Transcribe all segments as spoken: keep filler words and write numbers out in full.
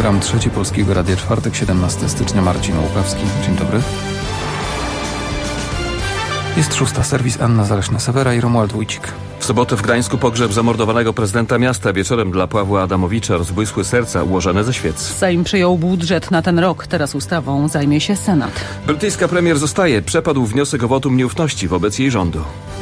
Program Trzeci Polskiego Radia, czwartek, siedemnastego stycznia, Marcin Łukawski. Dzień dobry. Jest szósta, serwis Anna Zaleśna-Sewera i Romuald Wójcik. W sobotę w Gdańsku pogrzeb zamordowanego prezydenta miasta. Wieczorem dla Pawła Adamowicza rozbłysły serca ułożone ze świec. Sejm przyjął budżet na ten rok. Teraz ustawą zajmie się Senat. Brytyjska premier zostaje. Przepadł wniosek o wotum nieufności wobec jej rządu.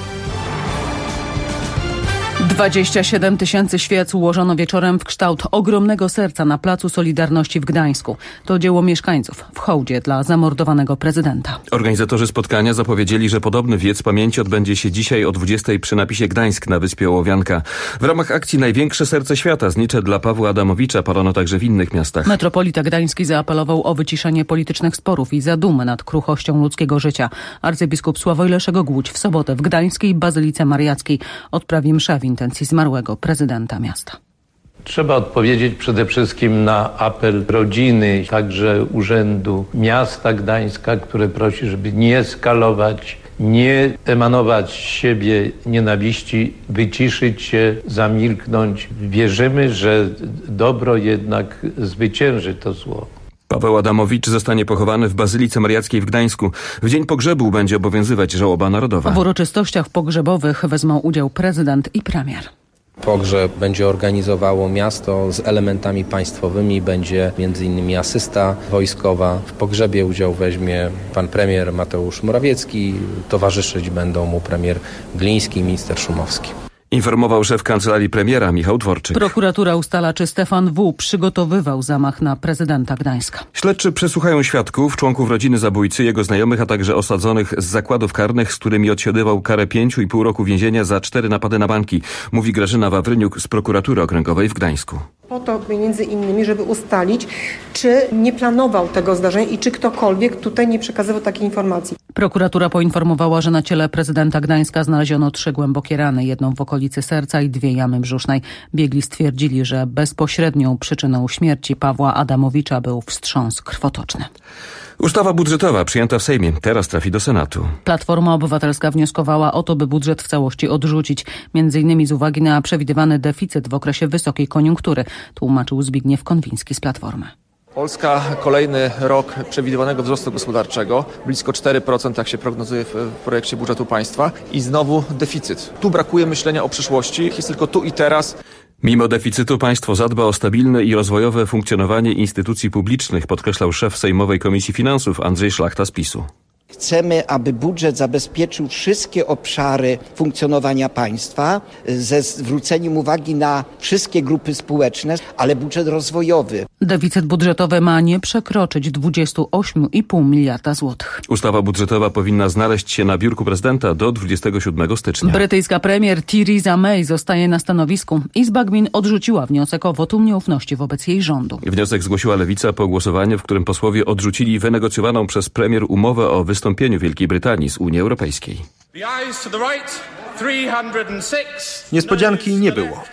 dwadzieścia siedem tysięcy świec ułożono wieczorem w kształt ogromnego serca na Placu Solidarności w Gdańsku. To dzieło mieszkańców w hołdzie dla zamordowanego prezydenta. Organizatorzy spotkania zapowiedzieli, że podobny wiec pamięci odbędzie się dzisiaj o dwudziestej przy napisie Gdańsk na wyspie Ołowianka. W ramach akcji Największe Serce Świata znicze dla Pawła Adamowicza parono także w innych miastach. Metropolita Gdański zaapelował o wyciszenie politycznych sporów i zadumę nad kruchością ludzkiego życia. Arcybiskup Sławoj Leszek Głódź w sobotę w Gdańskiej Bazylice Mariackiej odprawi mszę w intencji zmarłego prezydenta miasta. Trzeba odpowiedzieć przede wszystkim na apel rodziny, także Urzędu Miasta Gdańska, które prosi, żeby nie eskalować, nie emanować z siebie nienawiści, wyciszyć się, zamilknąć. Wierzymy, że dobro jednak zwycięży to zło. Paweł Adamowicz zostanie pochowany w Bazylice Mariackiej w Gdańsku. W dzień pogrzebu będzie obowiązywać żałoba narodowa. W uroczystościach pogrzebowych wezmą udział prezydent i premier. Pogrzeb będzie organizowało miasto z elementami państwowymi. Będzie między innymi asysta wojskowa. W pogrzebie udział weźmie pan premier Mateusz Morawiecki. Towarzyszyć będą mu premier Gliński i minister Szumowski. Informował szef kancelarii premiera Michał Dworczyk. Prokuratura ustala, czy Stefan W. przygotowywał zamach na prezydenta Gdańska. Śledczy przesłuchają świadków, członków rodziny zabójcy, jego znajomych, a także osadzonych z zakładów karnych, z którymi odsiadywał karę pięciu i pół roku więzienia za cztery napady na banki, mówi Grażyna Wawryniuk z prokuratury okręgowej w Gdańsku. Po to między innymi, żeby ustalić, czy nie planował tego zdarzenia i czy ktokolwiek tutaj nie przekazywał takiej informacji. Prokuratura poinformowała, że na ciele prezydenta Gdańska znaleziono trzy głębokie rany, jedną w okolicy serca i dwie jamy brzusznej. Biegli stwierdzili, że bezpośrednią przyczyną śmierci Pawła Adamowicza był wstrząs krwotoczny. Ustawa budżetowa przyjęta w Sejmie teraz trafi do Senatu. Platforma Obywatelska wnioskowała o to, by budżet w całości odrzucić, między innymi z uwagi na przewidywany deficyt w okresie wysokiej koniunktury, tłumaczył Zbigniew Konwiński z Platformy. Polska kolejny rok przewidywanego wzrostu gospodarczego, blisko cztery procent, jak się prognozuje w projekcie budżetu państwa, i znowu deficyt. Tu brakuje myślenia o przyszłości, jest tylko tu i teraz. Mimo deficytu państwo zadba o stabilne i rozwojowe funkcjonowanie instytucji publicznych, podkreślał szef Sejmowej Komisji Finansów Andrzej Szlachta z PiSu. Chcemy, aby budżet zabezpieczył wszystkie obszary funkcjonowania państwa ze zwróceniem uwagi na wszystkie grupy społeczne, ale budżet rozwojowy. Deficyt budżetowy ma nie przekroczyć dwadzieścia osiem i pół miliarda złotych. Ustawa budżetowa powinna znaleźć się na biurku prezydenta do dwudziestego siódmego stycznia. Brytyjska premier Theresa May zostaje na stanowisku. Izba Gmin odrzuciła wniosek o wotum nieufności wobec jej rządu. Wniosek zgłosiła Lewica po głosowaniu, w którym posłowie odrzucili wynegocjowaną przez premier umowę o wystąpieniu Wielkiej Brytanii z Unii Europejskiej. Niespodzianki nie było.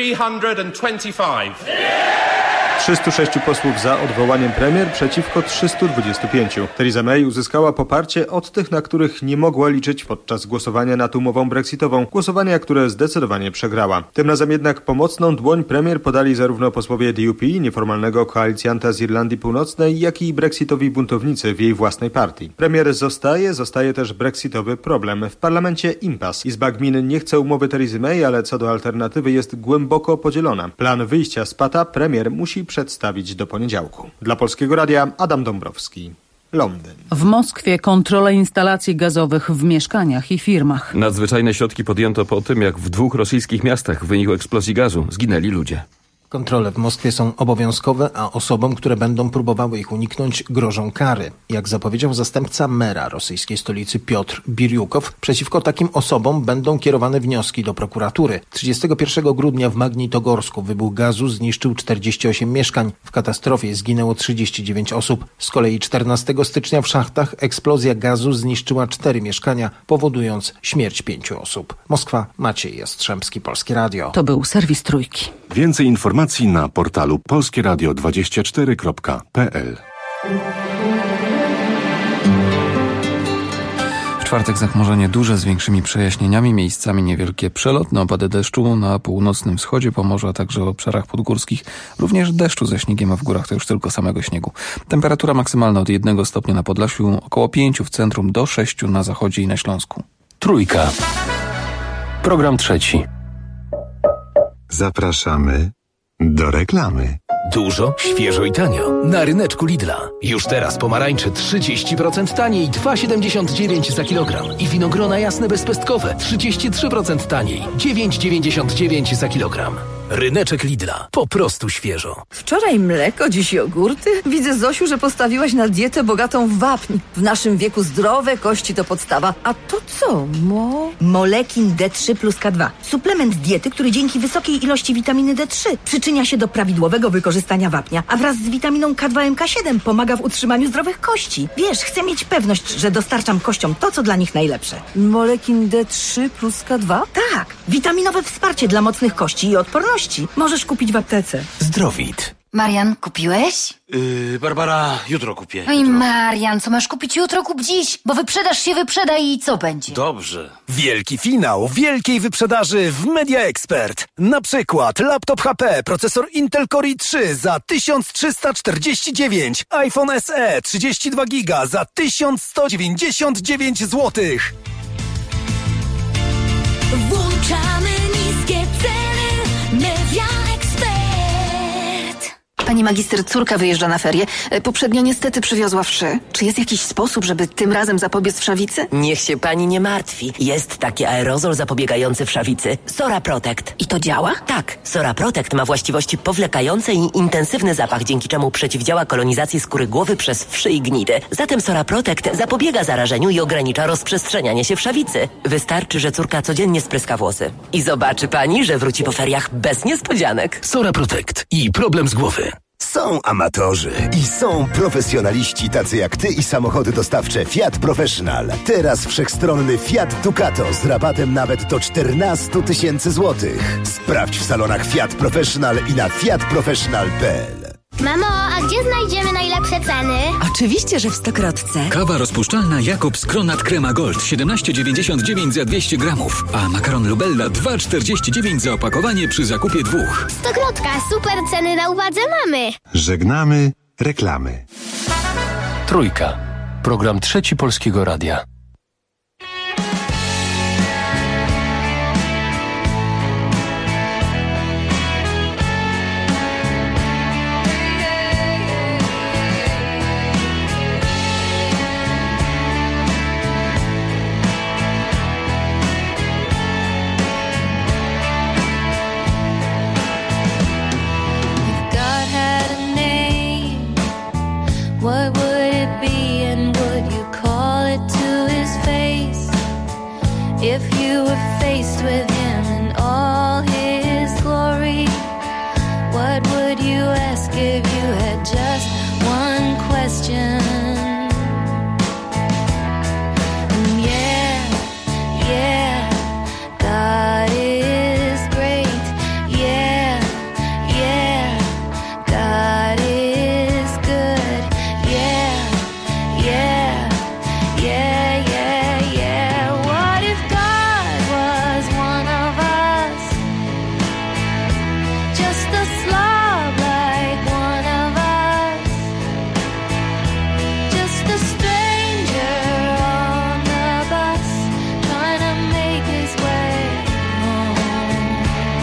trzystu sześciu posłów za odwołaniem premier przeciwko trzystu dwudziestu pięciu. Theresa May uzyskała poparcie od tych, na których nie mogła liczyć podczas głosowania nad umową brexitową. Głosowania, które zdecydowanie przegrała. Tym razem jednak pomocną dłoń premier podali zarówno posłowie D U P, nieformalnego koalicjanta z Irlandii Północnej, jak i brexitowi buntownicy w jej własnej partii. Premier zostaje, zostaje też brexitowy problem. W parlamencie impas. Izba Gmin nie chce umowy Theresy May, ale co do alternatywy jest głęboko podzielona. Plan wyjścia z pata premier musi przedstawić do poniedziałku. Dla Polskiego Radia Adam Dąbrowski, Londyn. W Moskwie kontrolę instalacji gazowych w mieszkaniach i firmach. Nadzwyczajne środki podjęto po tym, jak w dwóch rosyjskich miastach w wyniku eksplozji gazu zginęli ludzie. Kontrole w Moskwie są obowiązkowe, a osobom, które będą próbowały ich uniknąć, grożą kary. Jak zapowiedział zastępca mera rosyjskiej stolicy Piotr Birjukow, przeciwko takim osobom będą kierowane wnioski do prokuratury. trzydziestego pierwszego grudnia w Magnitogorsku wybuch gazu zniszczył czterdzieści osiem mieszkań. W katastrofie zginęło trzydzieści dziewięć osób. Z kolei czternastego stycznia w szachtach eksplozja gazu zniszczyła cztery mieszkania, powodując śmierć pięciu osób. Moskwa, Maciej Jastrzębski, Polskie Radio. To był serwis Trójki. Więcej informacji na portalu polskie radio dwadzieścia cztery kropka p l. czwartek zachmurzenie duże z większymi przejaśnieniami, miejscami niewielkie przelotne opady deszczu na północnym wschodzie Pomorza, a także w obszarach podgórskich. Również deszczu ze śniegiem, a w górach to już tylko samego śniegu. Temperatura maksymalna od jednego stopnia na Podlasiu, około pięciu w centrum, do sześciu na zachodzie i na Śląsku. Trójka. Program trzeci. Zapraszamy do reklamy. Dużo, świeżo i tanio. Na ryneczku Lidla. Już teraz pomarańcze trzydzieści procent taniej, dwa siedemdziesiąt dziewięć za kilogram. I winogrona jasne bezpestkowe trzydzieści trzy procent taniej, dziewięć dziewięćdziesiąt dziewięć za kilogram. Ryneczek Lidla. Po prostu świeżo. Wczoraj mleko, dziś jogurty. Widzę, Zosiu, że postawiłaś na dietę bogatą w wapń. W naszym wieku zdrowe kości to podstawa. A to co, mo? Molekin D trzy plus K dwa. Suplement diety, który dzięki wysokiej ilości witaminy D trzy przyczynia się do prawidłowego wykorzystania wapnia, a wraz z witaminą K dwa M K siedem pomaga w utrzymaniu zdrowych kości. Wiesz, chcę mieć pewność, że dostarczam kościom to, co dla nich najlepsze. Molekin D trzy plus K dwa? Tak. Witaminowe wsparcie dla mocnych kości i odporności. Możesz kupić w aptece. Zdrowit. Marian, kupiłeś? Yy, Barbara, jutro kupię. Oj, Marian, co masz kupić jutro, kup dziś, bo wyprzedaż się wyprzeda i co będzie? Dobrze. Wielki finał wielkiej wyprzedaży w Media Expert. Na przykład laptop H P, procesor Intel Core i trzy za tysiąc trzysta czterdzieści dziewięć, iPhone S E trzydzieści dwa giga za tysiąc sto dziewięćdziesiąt dziewięć złotych. Włączamy niskie ceny. Media Expert. Pani magister, córka wyjeżdża na ferie. Poprzednio niestety przywiozła wszy. Czy jest jakiś sposób, żeby tym razem zapobiec wszawicy? Niech się pani nie martwi. Jest taki aerozol zapobiegający wszawicy. Sora Protect. I to działa? Tak. Sora Protect ma właściwości powlekające i intensywny zapach, dzięki czemu przeciwdziała kolonizacji skóry głowy przez wszy i gnidy. Zatem Sora Protect zapobiega zarażeniu i ogranicza rozprzestrzenianie się wszawicy. Wystarczy, że córka codziennie spryska włosy. I zobaczy pani, że wróci po feriach bez niespodzianek. Sora Protect i problem z głowy. Są amatorzy i są profesjonaliści tacy jak ty i samochody dostawcze Fiat Professional. Teraz wszechstronny Fiat Ducato z rabatem nawet do czternaście tysięcy złotych. Sprawdź w salonach Fiat Professional i na fiat professional kropka p l. Mamo, a gdzie znajdziemy najlepsze ceny? Oczywiście, że w Stokrotce. Kawa rozpuszczalna Jakobs Kronat Crema Gold siedemnaście dziewięćdziesiąt dziewięć za dwieście gramów, a makaron Lubella dwa czterdzieści dziewięć za opakowanie przy zakupie dwóch. Stokrotka, super ceny na uwadze mamy. Żegnamy reklamy. Trójka. Program trzeci Polskiego Radia. What would it be and would you call it to his face? If you were faced with him in all his glory, what would you ask if you had just one question? And yeah, yeah, God is great. Yeah, yeah, God is good. Yeah, yeah, yeah, yeah, yeah. What if God was one of us? Just a slob like one of us. Just a stranger on the bus, trying to make his way home.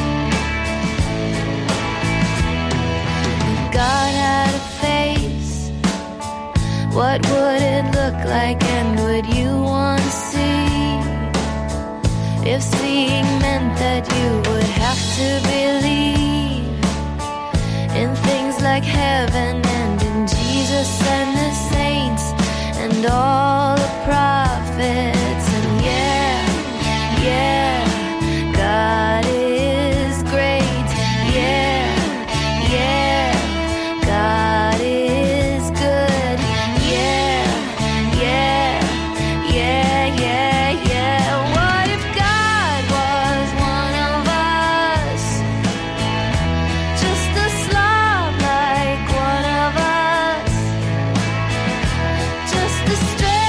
If God had a face, what would it look like and would you want to see? If seeing meant that you would have to believe in things like heaven and in Jesus and the saints and all the prophets. And yeah, yeah, God is great. Yeah, yeah, God is good. Yeah, yeah, yeah, yeah, yeah. What if God was one of us? Just a slob like one of us. Just a stranger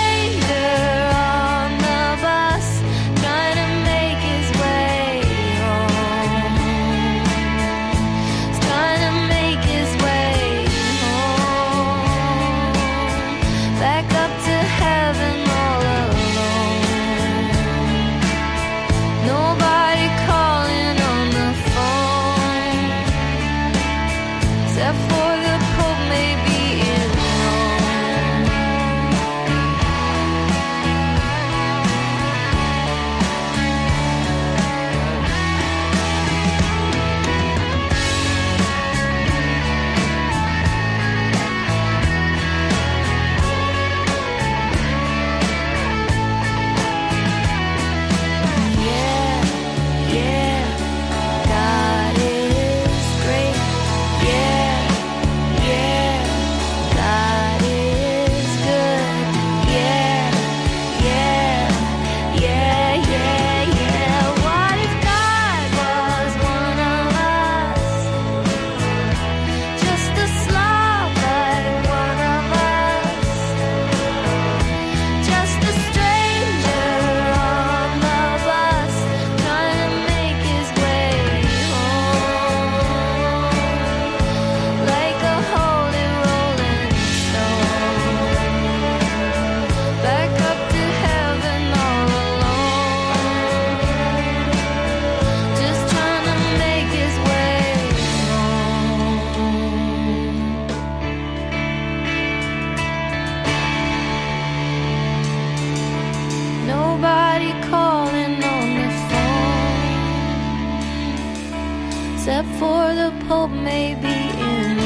except for the Pope maybe in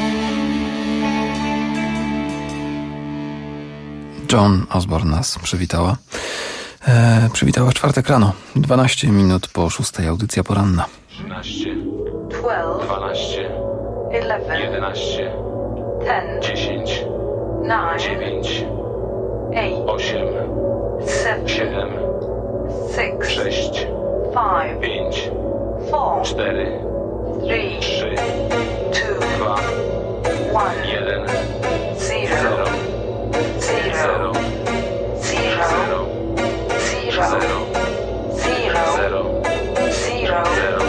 Joan Osborne nas przywitała. E, przywitała w czwartek rano, dwanaście minut po szóstej, audycja poranna. trzynaście, dwanaście, jedenaście, dziesięć, dziewięć, osiem, siedem, sześć, pięć, cztery, trzy, dwa, jeden, zero, zero, zero, zero, zero, zero, zero, zero.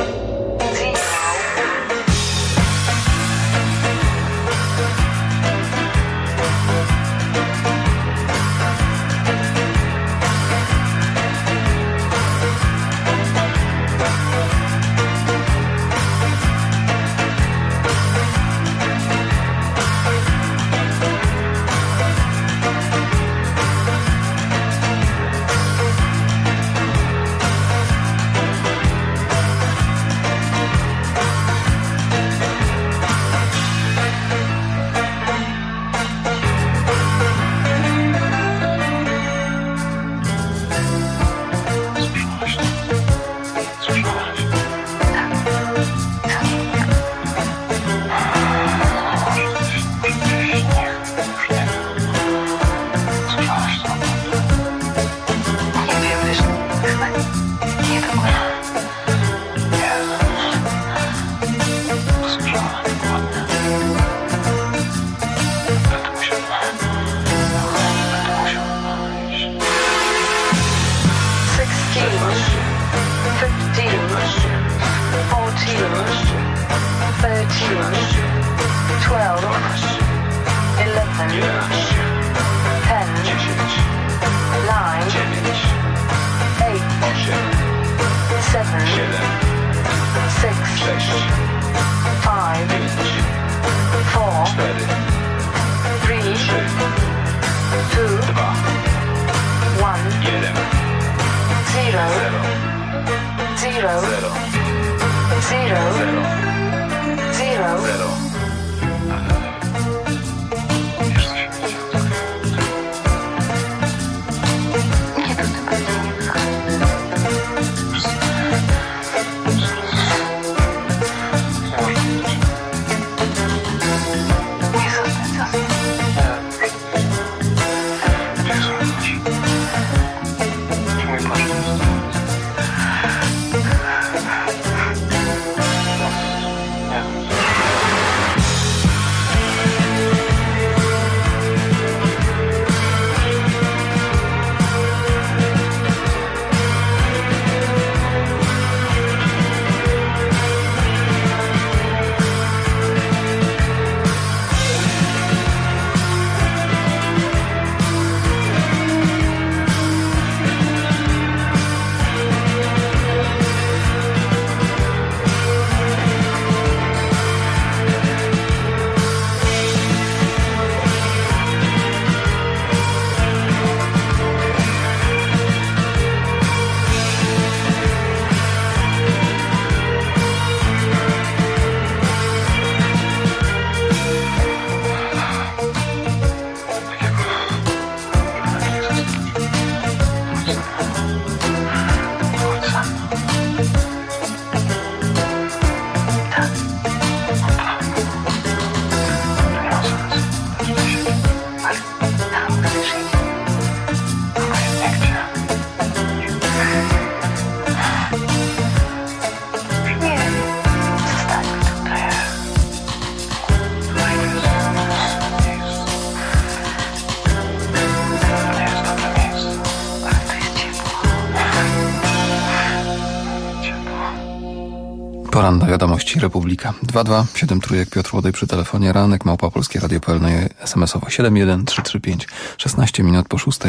Poranna wiadomości Republika. dwa dwa siedem trójek Piotr Łodej przy telefonie. Ranek małpa polskie radio kropka p l no es em es owo siedem jeden trzy trzy pięć. szesnaście minut po szóstej.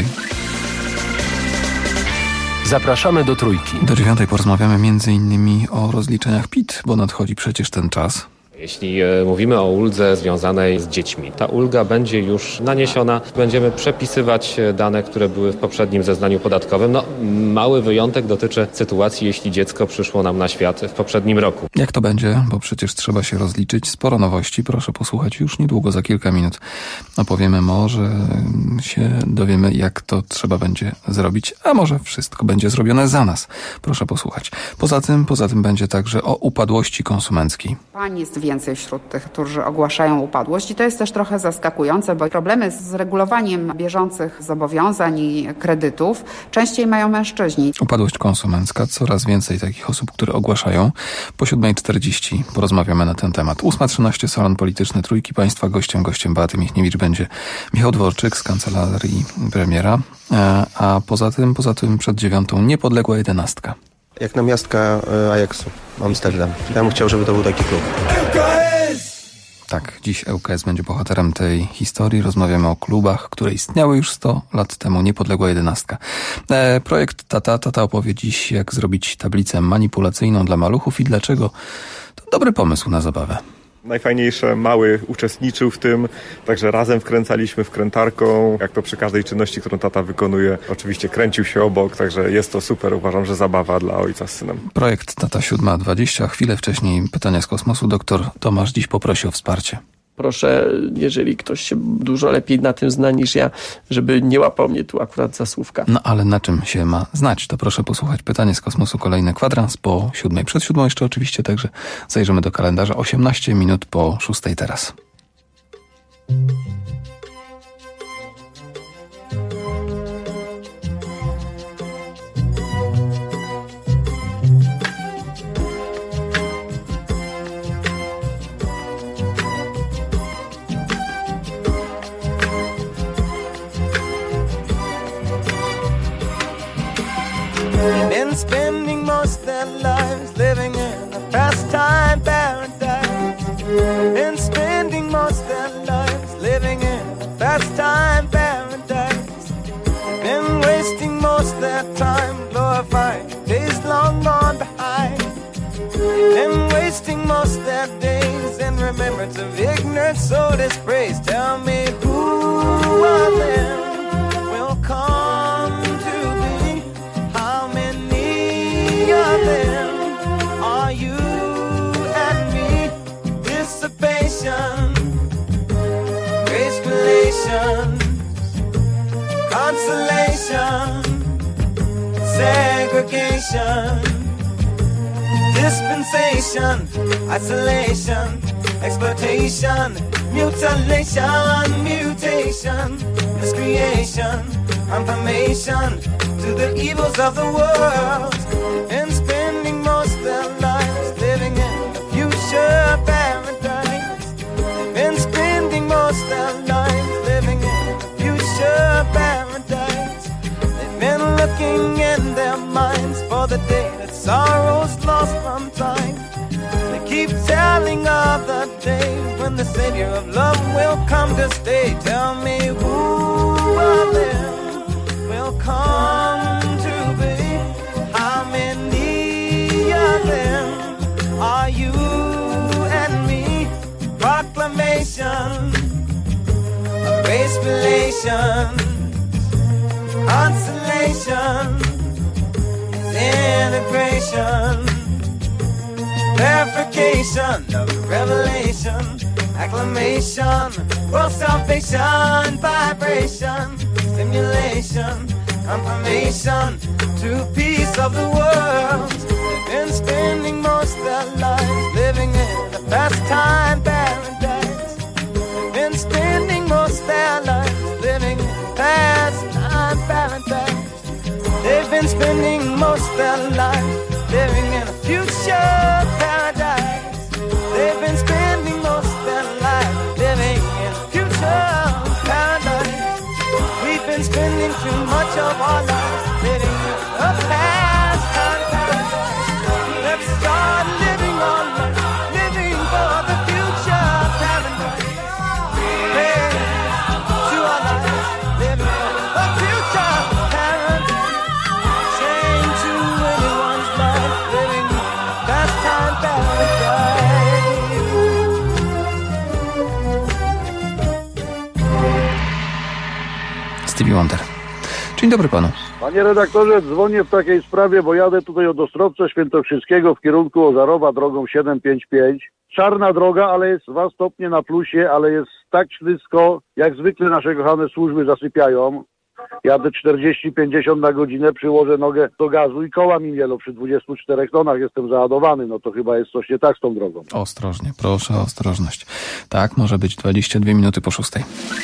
Zapraszamy do Trójki. Do dziewiątej porozmawiamy między innymi o rozliczeniach P I T, bo nadchodzi przecież ten czas. Jeśli mówimy o uldze związanej z dziećmi, ta ulga będzie już naniesiona. Będziemy przepisywać dane, które były w poprzednim zeznaniu podatkowym. No, mały wyjątek dotyczy sytuacji, jeśli dziecko przyszło nam na świat w poprzednim roku. Jak to będzie? Bo przecież trzeba się rozliczyć. Sporo nowości. Proszę posłuchać już niedługo, za kilka minut. Opowiemy, może się dowiemy, jak to trzeba będzie zrobić, a może wszystko będzie zrobione za nas. Proszę posłuchać. Poza tym, poza tym będzie także o upadłości konsumenckiej. Pań jest więcej wśród tych, którzy ogłaszają upadłość i to jest też trochę zaskakujące, bo problemy z regulowaniem bieżących zobowiązań i kredytów częściej mają mężczyźni. Upadłość konsumencka, coraz więcej takich osób, które ogłaszają. Po siódmej czterdzieści porozmawiamy na ten temat. ósma trzynaście, Salon Polityczny Trójki. Państwa gościem, gościem Beaty Michniewicz będzie Michał Dworczyk z Kancelarii Premiera, a poza tym, poza tym przed dziewiątą niepodległa jedenastka. Jak namiastka Ajaxu, Amsterdam. Ja bym chciał, żeby to był taki klub. Tak, dziś L K S będzie bohaterem tej historii. Rozmawiamy o klubach, które istniały już sto lat temu. Niepodległa jedenastka. E, projekt Tata. Tata opowie dziś, jak zrobić tablicę manipulacyjną dla maluchów i dlaczego to dobry pomysł na zabawę. Najfajniejsze, Mały uczestniczył w tym, także razem wkręcaliśmy wkrętarką, jak to przy każdej czynności, którą tata wykonuje. Oczywiście kręcił się obok, także jest to super, uważam, że zabawa dla ojca z synem. Projekt Tata siódma dwadzieścia. Chwilę wcześniej pytania z kosmosu. Doktor Tomasz dziś poprosi o wsparcie. Proszę, jeżeli ktoś się dużo lepiej na tym zna niż ja, żeby nie łapał mnie tu akurat za słówka. No ale na czym się ma znać? To proszę posłuchać. Pytanie z kosmosu, kolejny kwadrans po siódmej. Przed siódmą jeszcze oczywiście, także zajrzymy do kalendarza. osiemnaście minut po szóstej teraz. Been spending most their lives living in a pastime paradise. Been spending most their lives living in a pastime paradise. Been wasting most their time glorifying days long gone behind. Been wasting most their days in remembrance of ignorant soul dispraise. Tell me who of them will come to be? How many of them are you and me? Dissipation, grace relations, consolation, segregation, dispensation, isolation, exploitation, mutilation, mutation, miscreation, confirmation to the evils of the world, and spending most their lives living in a future paradise, and spending most their lives living in a future paradise. They've been looking in their minds for the day that sorrow's lost from time. They keep telling of the day when the Savior of love will come to stay. Tell me who of them will come to be? How many of them are you and me? Proclamation of race relations, consolation, integration, verification of revelation, acclamation, world salvation, vibration, stimulation, confirmation to peace of the world. They've been spending most their lives living in a pastime paradise. They've been spending most their lives living in a pastime paradise. They've been spending most their lives living in a future paradise. They've been spending most their lives living in a future paradise. We've been spending too much of our lives living in a past paradise. Let's start living on life, living for the future paradise. Hey, to our lives, living for the future paradise. Change to anyone's life, living in a past time paradise. Stevie Wonder. Dzień dobry panu. Panie redaktorze, dzwonię w takiej sprawie, bo jadę tutaj od Ostrowca Świętokrzyskiego w kierunku Ożarowa drogą siedem pięć pięć. Czarna droga, ale jest dwa stopnie na plusie, ale jest tak ślisko, jak zwykle nasze kochane służby zasypiają. Jadę czterdzieści pięćdziesiąt na godzinę, przyłożę nogę do gazu i koła mi mielo przy dwudziestu czterech tonach, jestem załadowany, no to chyba jest coś nie tak z tą drogą. Ostrożnie, proszę o ostrożność. Tak, może być dwadzieścia dwie minuty po szóstej.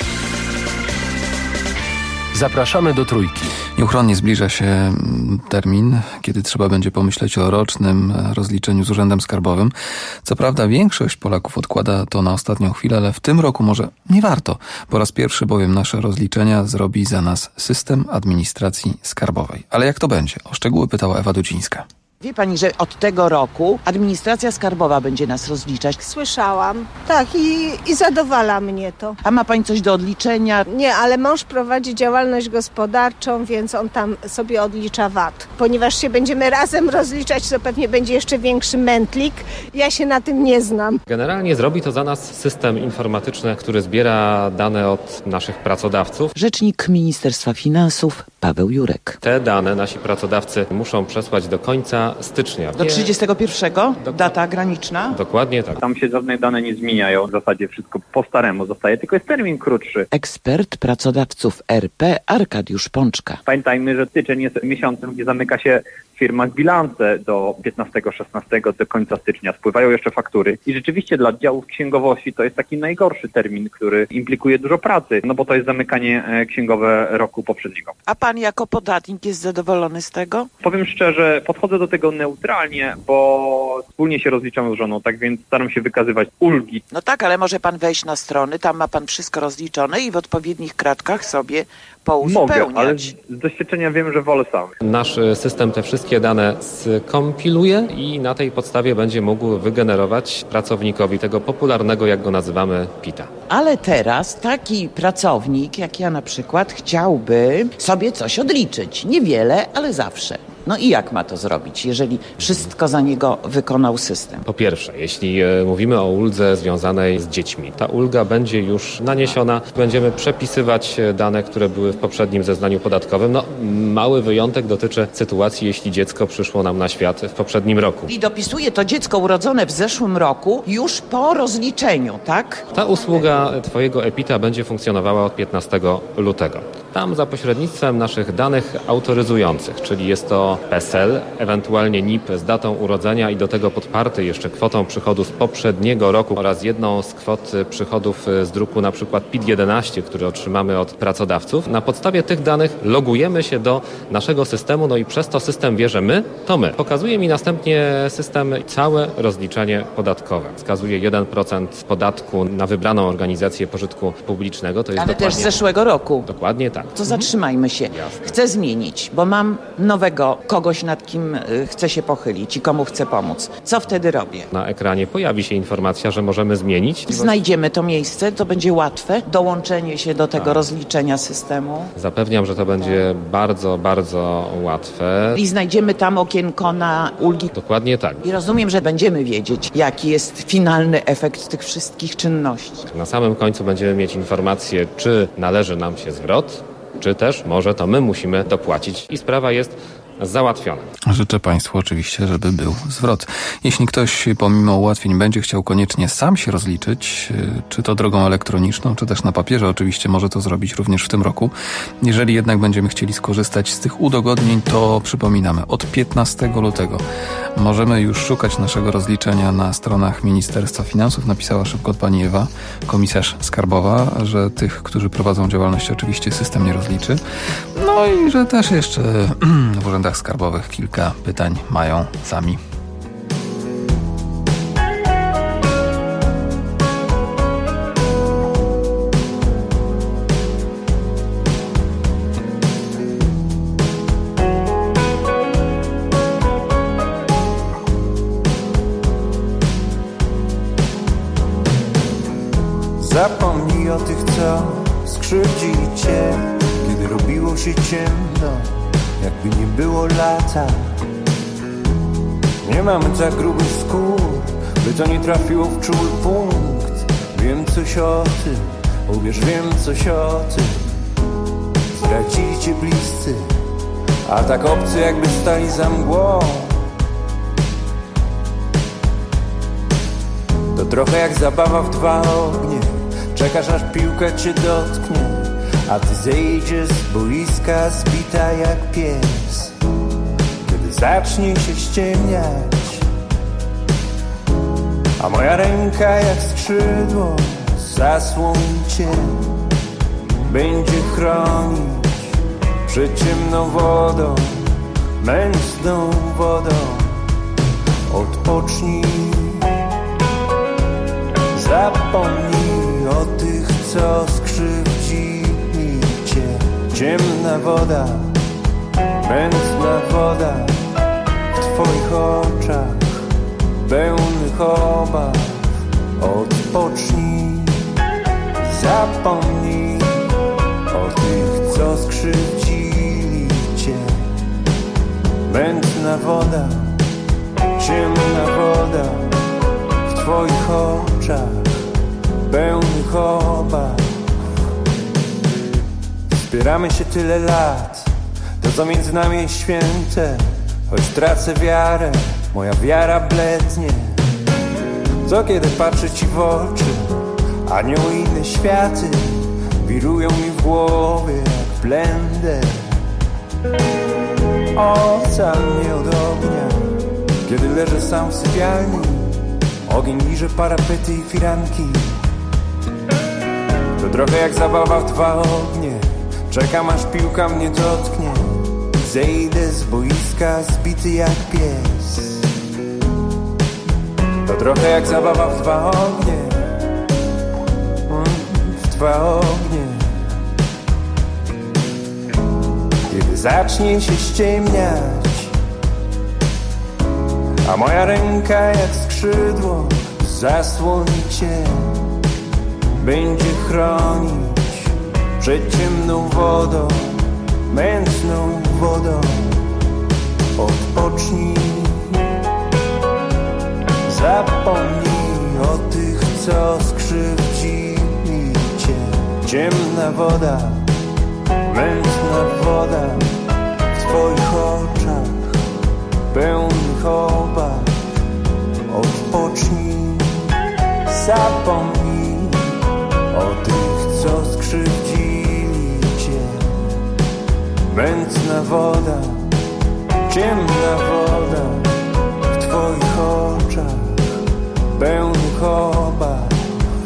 Zapraszamy do Trójki. Nieuchronnie zbliża się termin, kiedy trzeba będzie pomyśleć o rocznym rozliczeniu z Urzędem Skarbowym. Co prawda większość Polaków odkłada to na ostatnią chwilę, ale w tym roku może nie warto. Po raz pierwszy bowiem nasze rozliczenia zrobi za nas system administracji skarbowej. Ale jak to będzie? O szczegóły pytała Ewa Dudzińska. Wie pani, że od tego roku administracja skarbowa będzie nas rozliczać? Słyszałam. Tak, i, i zadowala mnie to. A ma pani coś do odliczenia? Nie, ale mąż prowadzi działalność gospodarczą, więc on tam sobie odlicza V A T. Ponieważ się będziemy razem rozliczać, to pewnie będzie jeszcze większy mętlik. Ja się na tym nie znam. Generalnie zrobi to za nas system informatyczny, który zbiera dane od naszych pracodawców. Rzecznik Ministerstwa Finansów Paweł Jurek. Te dane nasi pracodawcy muszą przesłać do końca stycznia. Do trzydziestego pierwszego? Data graniczna? Dokładnie tak. Tam się żadne dane nie zmieniają. W zasadzie wszystko po staremu zostaje, tylko jest termin krótszy. Ekspert pracodawców R P Arkadiusz Pączka. Pamiętajmy, że styczeń jest miesiącem, gdzie zamyka się w firmach bilance do piętnastego szesnastego, do końca stycznia. Spływają jeszcze faktury. I rzeczywiście dla oddziałów księgowości to jest taki najgorszy termin, który implikuje dużo pracy, no bo to jest zamykanie księgowe roku poprzedniego. A pan jako podatnik jest zadowolony z tego? Powiem szczerze, podchodzę do tego neutralnie, bo wspólnie się rozliczamy z żoną, tak więc staram się wykazywać ulgi. No tak, ale może pan wejść na strony, tam ma pan wszystko rozliczone i w odpowiednich kratkach sobie pouzupełniać. Mogę, ale z doświadczenia wiem, że wolę sam. Nasz system te wszystkie dane skompiluje i na tej podstawie będzie mógł wygenerować pracownikowi tego popularnego, jak go nazywamy, pita. Ale teraz taki pracownik, jak ja na przykład, chciałby sobie coś odliczyć. Niewiele, ale zawsze. No i jak ma to zrobić, jeżeli wszystko za niego wykonał system? Po pierwsze, jeśli e, mówimy o uldze związanej z dziećmi, ta ulga będzie już naniesiona. Będziemy przepisywać dane, które były w poprzednim zeznaniu podatkowym. No, mały wyjątek dotyczy sytuacji, jeśli dziecko przyszło nam na świat w poprzednim roku. I dopisuje to dziecko urodzone w zeszłym roku już po rozliczeniu, tak? Ta usługa twojego EPITA będzie funkcjonowała od piętnastego lutego. Tam za pośrednictwem naszych danych autoryzujących, czyli jest to P E S E L, ewentualnie N I P z datą urodzenia i do tego podparty jeszcze kwotą przychodu z poprzedniego roku oraz jedną z kwot przychodów z druku na przykład P I T jedenaście, który otrzymamy od pracodawców. Na podstawie tych danych logujemy się do naszego systemu, no i przez to system wie, że my to my. Pokazuje mi następnie system całe rozliczenie podatkowe. Wskazuje jeden procent podatku na wybraną organizację pożytku publicznego. To jest Ale też z zeszłego roku. Dokładnie tak. To zatrzymajmy się. Jasne. Chcę zmienić, bo mam nowego kogoś, nad kim chcę się pochylić i komu chcę pomóc. Co wtedy robię? Na ekranie pojawi się informacja, że możemy zmienić. Znajdziemy to miejsce, to będzie łatwe. Dołączenie się do tego tak. rozliczenia systemu. Zapewniam, że to będzie bardzo, bardzo łatwe. I znajdziemy tam okienko na ulgi. Dokładnie tak. I rozumiem, że będziemy wiedzieć, jaki jest finalny efekt tych wszystkich czynności. Na samym końcu będziemy mieć informację, czy należy nam się zwrot, czy też może to my musimy dopłacić i sprawa jest załatwione. Życzę Państwu oczywiście, żeby był zwrot. Jeśli ktoś pomimo ułatwień będzie chciał koniecznie sam się rozliczyć, czy to drogą elektroniczną, czy też na papierze, oczywiście może to zrobić również w tym roku. Jeżeli jednak będziemy chcieli skorzystać z tych udogodnień, to przypominamy, od piętnastego lutego możemy już szukać naszego rozliczenia na stronach Ministerstwa Finansów. Napisała szybko pani Ewa, komisarz skarbowa, że tych, którzy prowadzą działalność, oczywiście system nie rozliczy. No i że też jeszcze w urzędach skarbowych kilka pytań mają sami. Zapomnij o tych, co skrzywdzili cię, kiedy robiło się ciemno, jakby nie było lata. Nie mamy tak grubych skór, by to nie trafiło w czuły punkt. Wiem coś o tym, uwierz, wiem coś o tym. zdradzili cię bliscy, a tak obcy jakby stali za mgłą. To trochę jak zabawa w dwa ognie. Czekasz aż piłka cię dotknie, a ty zejdziesz z boiska zbita jak pies. Kiedy zacznie się ściemniać, a moja ręka jak skrzydło zasłoni cię, będzie chronić przed ciemną wodą, mętną wodą. Odpocznij, zapomnij o tych, co skrzywdzili cię. Ciemna woda, mętna woda w twoich oczach pełnych obaw. Odpocznij, zapomnij o tych, co skrzywdzili cię. Mętna woda, ciemna woda w twoich oczach pełnych obaw. Wspieramy się tyle lat, to co między nami jest święte. Choć tracę wiarę, moja wiara blednie. Co kiedy patrzę ci w oczy, anioły i inne światy wirują mi w głowie jak blender. Ocal mnie od ognia, kiedy leżę sam w sypialni. Ogień liże parapety i firanki. To trochę jak zabawa w dwa ognie. Czekam aż piłka mnie dotknie. Zejdę z boiska zbity jak pies. To trochę jak zabawa w dwa ognie. W dwa ognie. Kiedy zacznie się ściemniać, a moja ręka jak skrzydło zasłoni cię, będzie chronić przed ciemną wodą, mętną wodą. Odpocznij, zapomnij o tych, co skrzywdzili cię. Ciemna woda, mętna woda w twoich oczach pełnych obaw. Odpocznij, zapomnij o tych, co skrzywdzili cię. Mętna woda, ciemna woda w twoich oczach pełnych obaw.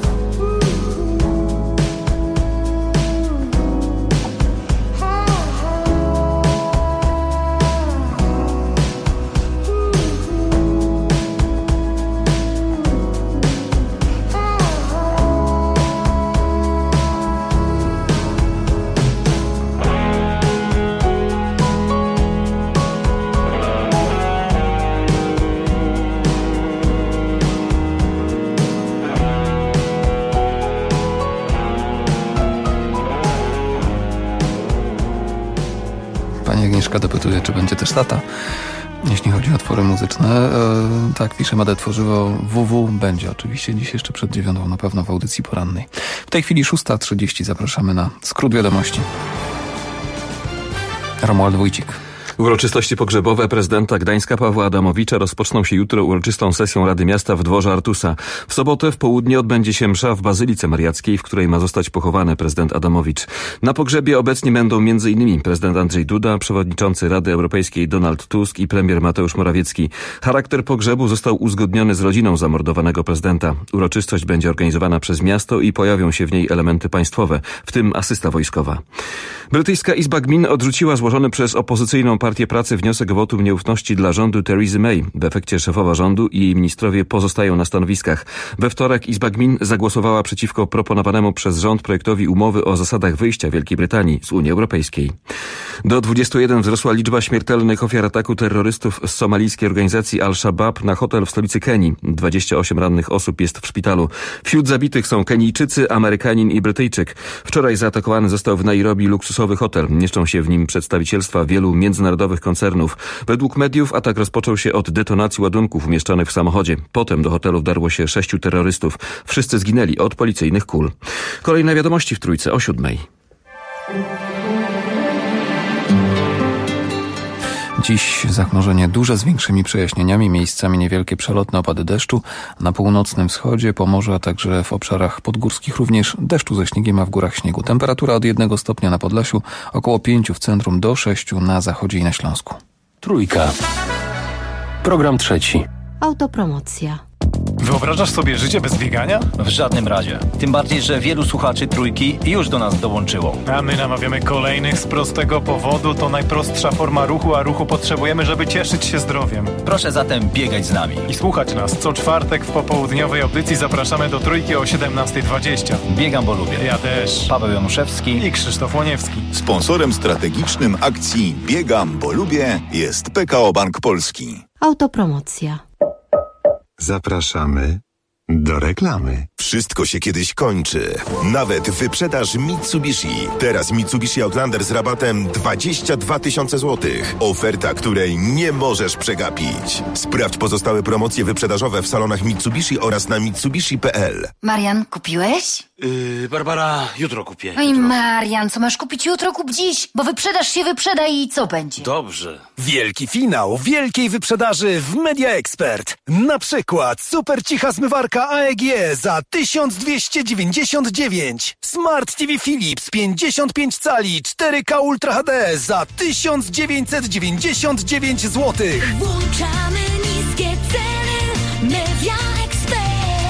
Agnieszka dopytuje, czy będzie też tata, jeśli chodzi o twory muzyczne. E, tak, pisze Made Tworzywo. W W będzie oczywiście dziś jeszcze przed dziewiątą, na pewno w audycji porannej. W tej chwili szósta trzydzieści. Zapraszamy na skrót wiadomości. Romuald Wójcik. Uroczystości pogrzebowe prezydenta Gdańska Pawła Adamowicza rozpoczną się jutro uroczystą sesją Rady Miasta w dworze Artusa. W sobotę w południe odbędzie się msza w Bazylice Mariackiej, w której ma zostać pochowany prezydent Adamowicz. Na pogrzebie obecni będą między innymi prezydent Andrzej Duda, przewodniczący Rady Europejskiej Donald Tusk i premier Mateusz Morawiecki. Charakter pogrzebu został uzgodniony z rodziną zamordowanego prezydenta. Uroczystość będzie organizowana przez miasto i pojawią się w niej elementy państwowe, w tym asysta wojskowa. Brytyjska Izba Gmin odrzuciła złożony przez opozycyjną Partię Pracy wniosek o wotum nieufności dla rządu Teresy May. W efekcie szefowa rządu i jej ministrowie pozostają na stanowiskach. We wtorek Izba Gmin zagłosowała przeciwko proponowanemu przez rząd projektowi umowy o zasadach wyjścia Wielkiej Brytanii z Unii Europejskiej. Do dwudziestu jeden wzrosła liczba śmiertelnych ofiar ataku terrorystów z somalijskiej organizacji Al-Shabaab na hotel w stolicy Kenii. dwadzieścia osiem rannych osób jest w szpitalu. Wśród zabitych są Kenijczycy, Amerykanin i Brytyjczyk. Wczoraj zaatakowany został w Nairobi luksusowy hotel. Mieszczą się w nim przedstawicielstwa wielu międzynarodowych koncernów. Według mediów atak rozpoczął się od detonacji ładunków umieszczonych w samochodzie. Potem do hotelu wdarło się sześciu terrorystów. Wszyscy zginęli od policyjnych kul. Kolejne wiadomości w Trójce o siódmej. Dziś zachmurzenie duże z większymi przejaśnieniami, miejscami niewielkie przelotne opady deszczu. Na północnym wschodzie Pomorza, a także w obszarach podgórskich również deszczu ze śniegiem, a w górach śniegu. Temperatura od jednego stopnia na Podlasiu, około pięciu w centrum, do sześciu na zachodzie i na Śląsku. Trójka. Program trzeci. Autopromocja. Wyobrażasz sobie życie bez biegania? W żadnym razie. Tym bardziej, że wielu słuchaczy Trójki już do nas dołączyło. A my namawiamy kolejnych z prostego powodu. To najprostsza forma ruchu, a ruchu potrzebujemy, żeby cieszyć się zdrowiem. Proszę zatem biegać z nami. I słuchać nas. Co czwartek w popołudniowej audycji zapraszamy do Trójki o siedemnasta dwadzieścia. Biegam, bo lubię. Ja też. Paweł Januszewski i Krzysztof Łoniewski. Sponsorem strategicznym akcji Biegam, bo lubię jest P K O Bank Polski. Autopromocja. Zapraszamy do reklamy. Wszystko się kiedyś kończy. Nawet wyprzedaż Mitsubishi. Teraz Mitsubishi Outlander z rabatem dwadzieścia dwa tysiące złotych. Oferta, której nie możesz przegapić. Sprawdź pozostałe promocje wyprzedażowe w salonach Mitsubishi oraz na mitsubishi kropka p l. Marian, kupiłeś? Yy, Barbara, jutro kupię. Oj, Marian, co masz kupić jutro, kup dziś, bo wyprzedaż się wyprzeda i co będzie? Dobrze. Wielki finał wielkiej wyprzedaży w Media Expert. Na przykład super cicha zmywarka A E G za tysiąc dwieście dziewięćdziesiąt dziewięć. Smart T V Philips pięćdziesiąt pięć cali cztery K Ultra H D za tysiąc dziewięćset dziewięćdziesiąt dziewięć złotych. Włączamy niskie ceny. Media Expert.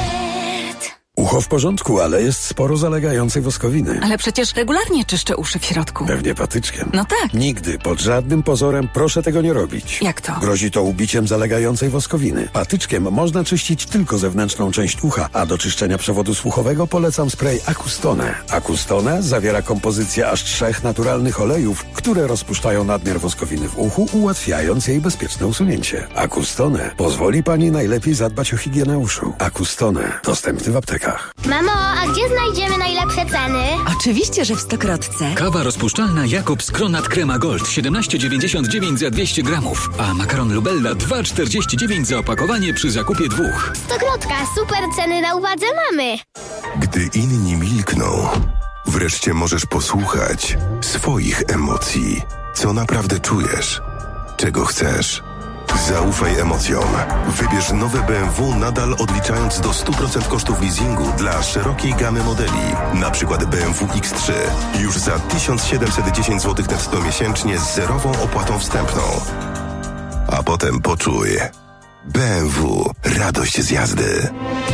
Ucho w porządku, ale jest sporo zalegającej woskowiny. Ale przecież regularnie czyszczę uszy w środku. Pewnie patyczkiem. No tak. Nigdy, pod żadnym pozorem proszę tego nie robić. Jak to? Grozi to ubiciem zalegającej woskowiny. Patyczkiem można czyścić tylko zewnętrzną część ucha, a do czyszczenia przewodu słuchowego polecam spray Acustone. Acustone zawiera kompozycję aż trzech naturalnych olejów, które rozpuszczają nadmiar woskowiny w uchu, ułatwiając jej bezpieczne usunięcie. Acustone pozwoli pani najlepiej zadbać o higienę uszu. Acustone dostępny w aptekach. Mamo, a gdzie znajdziemy najlepsze ceny? Oczywiście, że w Stokrotce. Kawa rozpuszczalna Jakobs Kronat Crema Gold siedemnaście dziewięćdziesiąt dziewięć za dwieście gramów, a makaron Lubella dwa czterdzieści dziewięć za opakowanie przy zakupie dwóch. Stokrotka, super ceny na uwadze mamy. Gdy inni milkną, wreszcie możesz posłuchać swoich emocji. Co naprawdę czujesz? Czego chcesz? Zaufaj emocjom. Wybierz nowe B M W nadal odliczając do stu procent kosztów leasingu dla szerokiej gamy modeli. Na przykład B M W X trzy. Już za tysiąc siedemset dziesięć złotych netto miesięcznie z zerową opłatą wstępną. A potem poczuj. B M W. Radość z jazdy.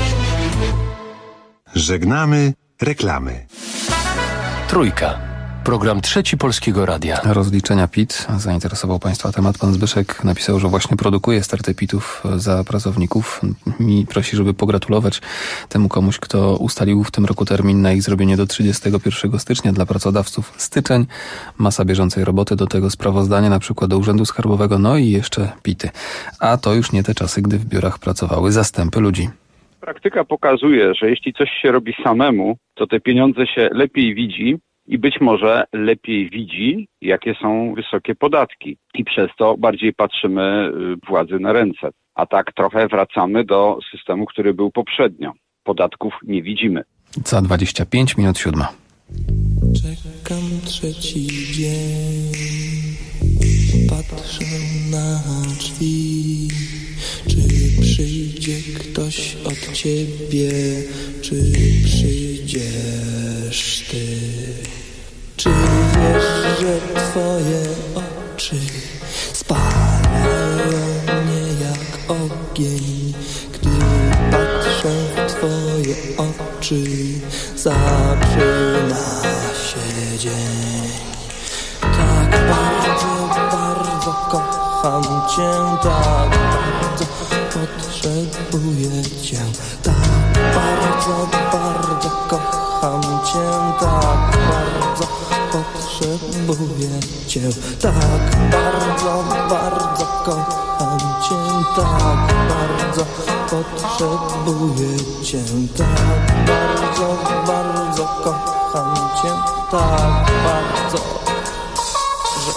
Żegnamy reklamy. Trójka. Program trzeci Polskiego Radia. Rozliczenia P I T. Zainteresował Państwa temat. Pan Zbyszek napisał, że właśnie produkuje sterty P I T-ów za pracowników. Mi prosi, żeby pogratulować temu komuś, kto ustalił w tym roku termin na ich zrobienie do trzydziestego pierwszego stycznia. Dla pracodawców styczeń, masa bieżącej roboty, do tego sprawozdanie na przykład do Urzędu Skarbowego, no i jeszcze P I T-y. A to już nie te czasy, gdy w biurach pracowały zastępy ludzi. Praktyka pokazuje, że jeśli coś się robi samemu, to te pieniądze się lepiej widzi, i być może lepiej widzi, jakie są wysokie podatki. I przez to bardziej patrzymy władzy na ręce. A tak trochę wracamy do systemu, który był poprzednio. Podatków nie widzimy. Za dwadzieścia pięć minut siódma. Czekam trzeci dzień, patrzę na drzwi. Czy przyjdzie ktoś od ciebie, czy przyjdziesz ty? Czy wiesz, że twoje oczy spalają mnie jak ogień? Gdy patrzę w twoje oczy, zaczyna się dzień. Tak bardzo, bardzo kocham cię, tak bardzo potrzebuję cię. Tak bardzo, bardzo kocham cię, tak bardzo potrzebuję cię. Tak bardzo, bardzo kocham cię, tak bardzo potrzebuję cię. Tak bardzo, bardzo kocham cię, tak bardzo, że...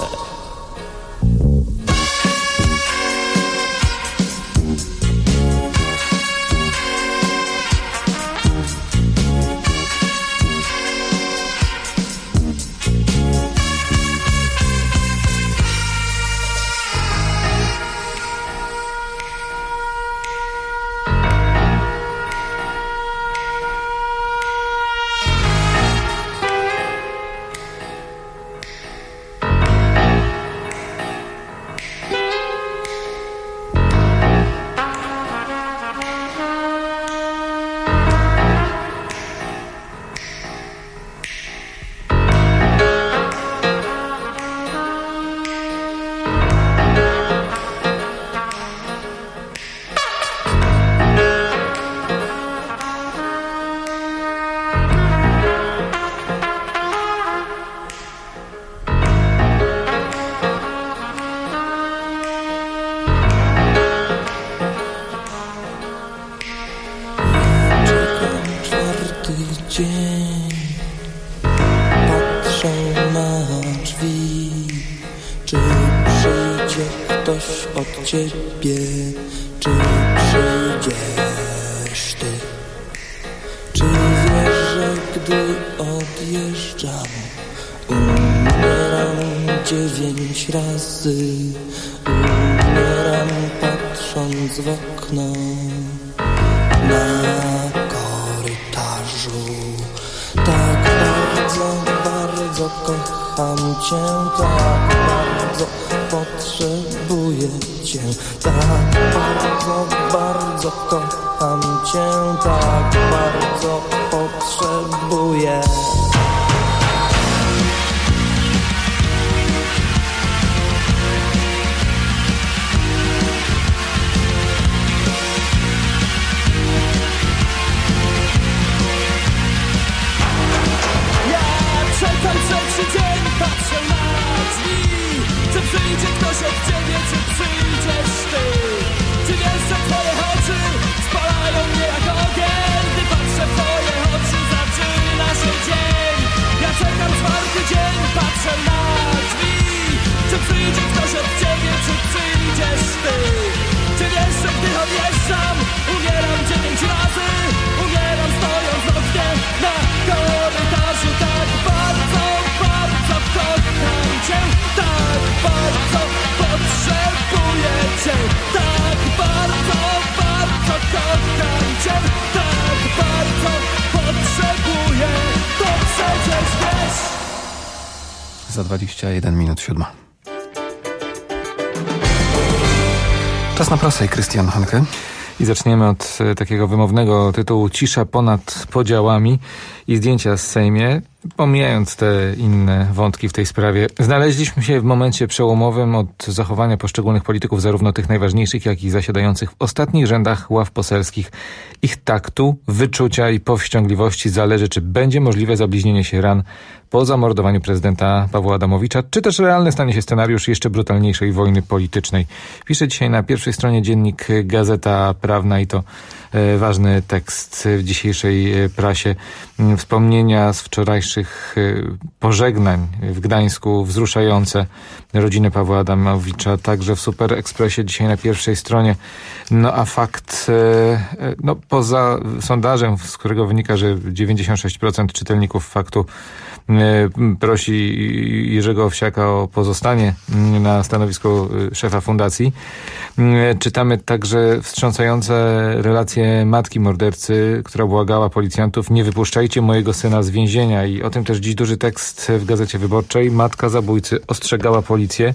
przyjdzie ktoś od ciebie, czy przyjdziesz ty? Czy wiesz, że gdy odjeżdżam, umieram dziewięć razy, umieram patrząc w okno na korytarzu. Tak bardzo, bardzo kocham cię, tak bardzo potrzebuję cię, tak bardzo, bardzo kocham cię, tak bardzo potrzebuję. Czekam trzeci dzień, patrzę na drzwi. Czy przyjdzie ktoś od ciebie, czy przyjdziesz ty? Czy wiesz, że twoje oczy spalają mnie jak ogień? Gdy patrzę w twoje oczy, zaczyna się dzień. Ja czekam czwarty dzień, patrzę na drzwi. Czy przyjdzie ktoś od ciebie, czy przyjdziesz ty? Czy wiesz, że gdy odjeżdżam, umieram dziewięć razy, umieram stojąc w oknie na korytarzu. Tak bardzo, bardzo kocham cię, tak bardzo potrzebuję cię, tak bardzo, bardzo kocham cię, tak bardzo potrzebuję, to przecież wiesz. Za dwadzieścia jeden minut siódma. Czas na prasę i Krystian Hanke. I zaczniemy od e, takiego wymownego tytułu Cisza ponad podziałami i zdjęcia z Sejmie. Pomijając te inne wątki w tej sprawie, znaleźliśmy się w momencie przełomowym od zachowania poszczególnych polityków, zarówno tych najważniejszych, jak i zasiadających w ostatnich rzędach ław poselskich. Ich taktu, wyczucia i powściągliwości zależy, czy będzie możliwe zabliźnienie się ran po zamordowaniu prezydenta Pawła Adamowicza, czy też realny stanie się scenariusz jeszcze brutalniejszej wojny politycznej. Pisze dzisiaj na pierwszej stronie dziennik Gazeta Prawna i to e, ważny tekst w dzisiejszej e, prasie. E, wspomnienia z wczorajszych e, pożegnań w Gdańsku, wzruszające rodziny Pawła Adamowicza, także w Super Expressie dzisiaj na pierwszej stronie. No a fakt, e, no poza sondażem, z którego wynika, że dziewięćdziesiąt sześć procent czytelników Faktu prosi Jerzego Owsiaka o pozostanie na stanowisku szefa fundacji. Czytamy także wstrząsające relacje matki mordercy, która błagała policjantów: nie wypuszczajcie mojego syna z więzienia. I o tym też dziś duży tekst w Gazecie Wyborczej. Matka zabójcy ostrzegała policję.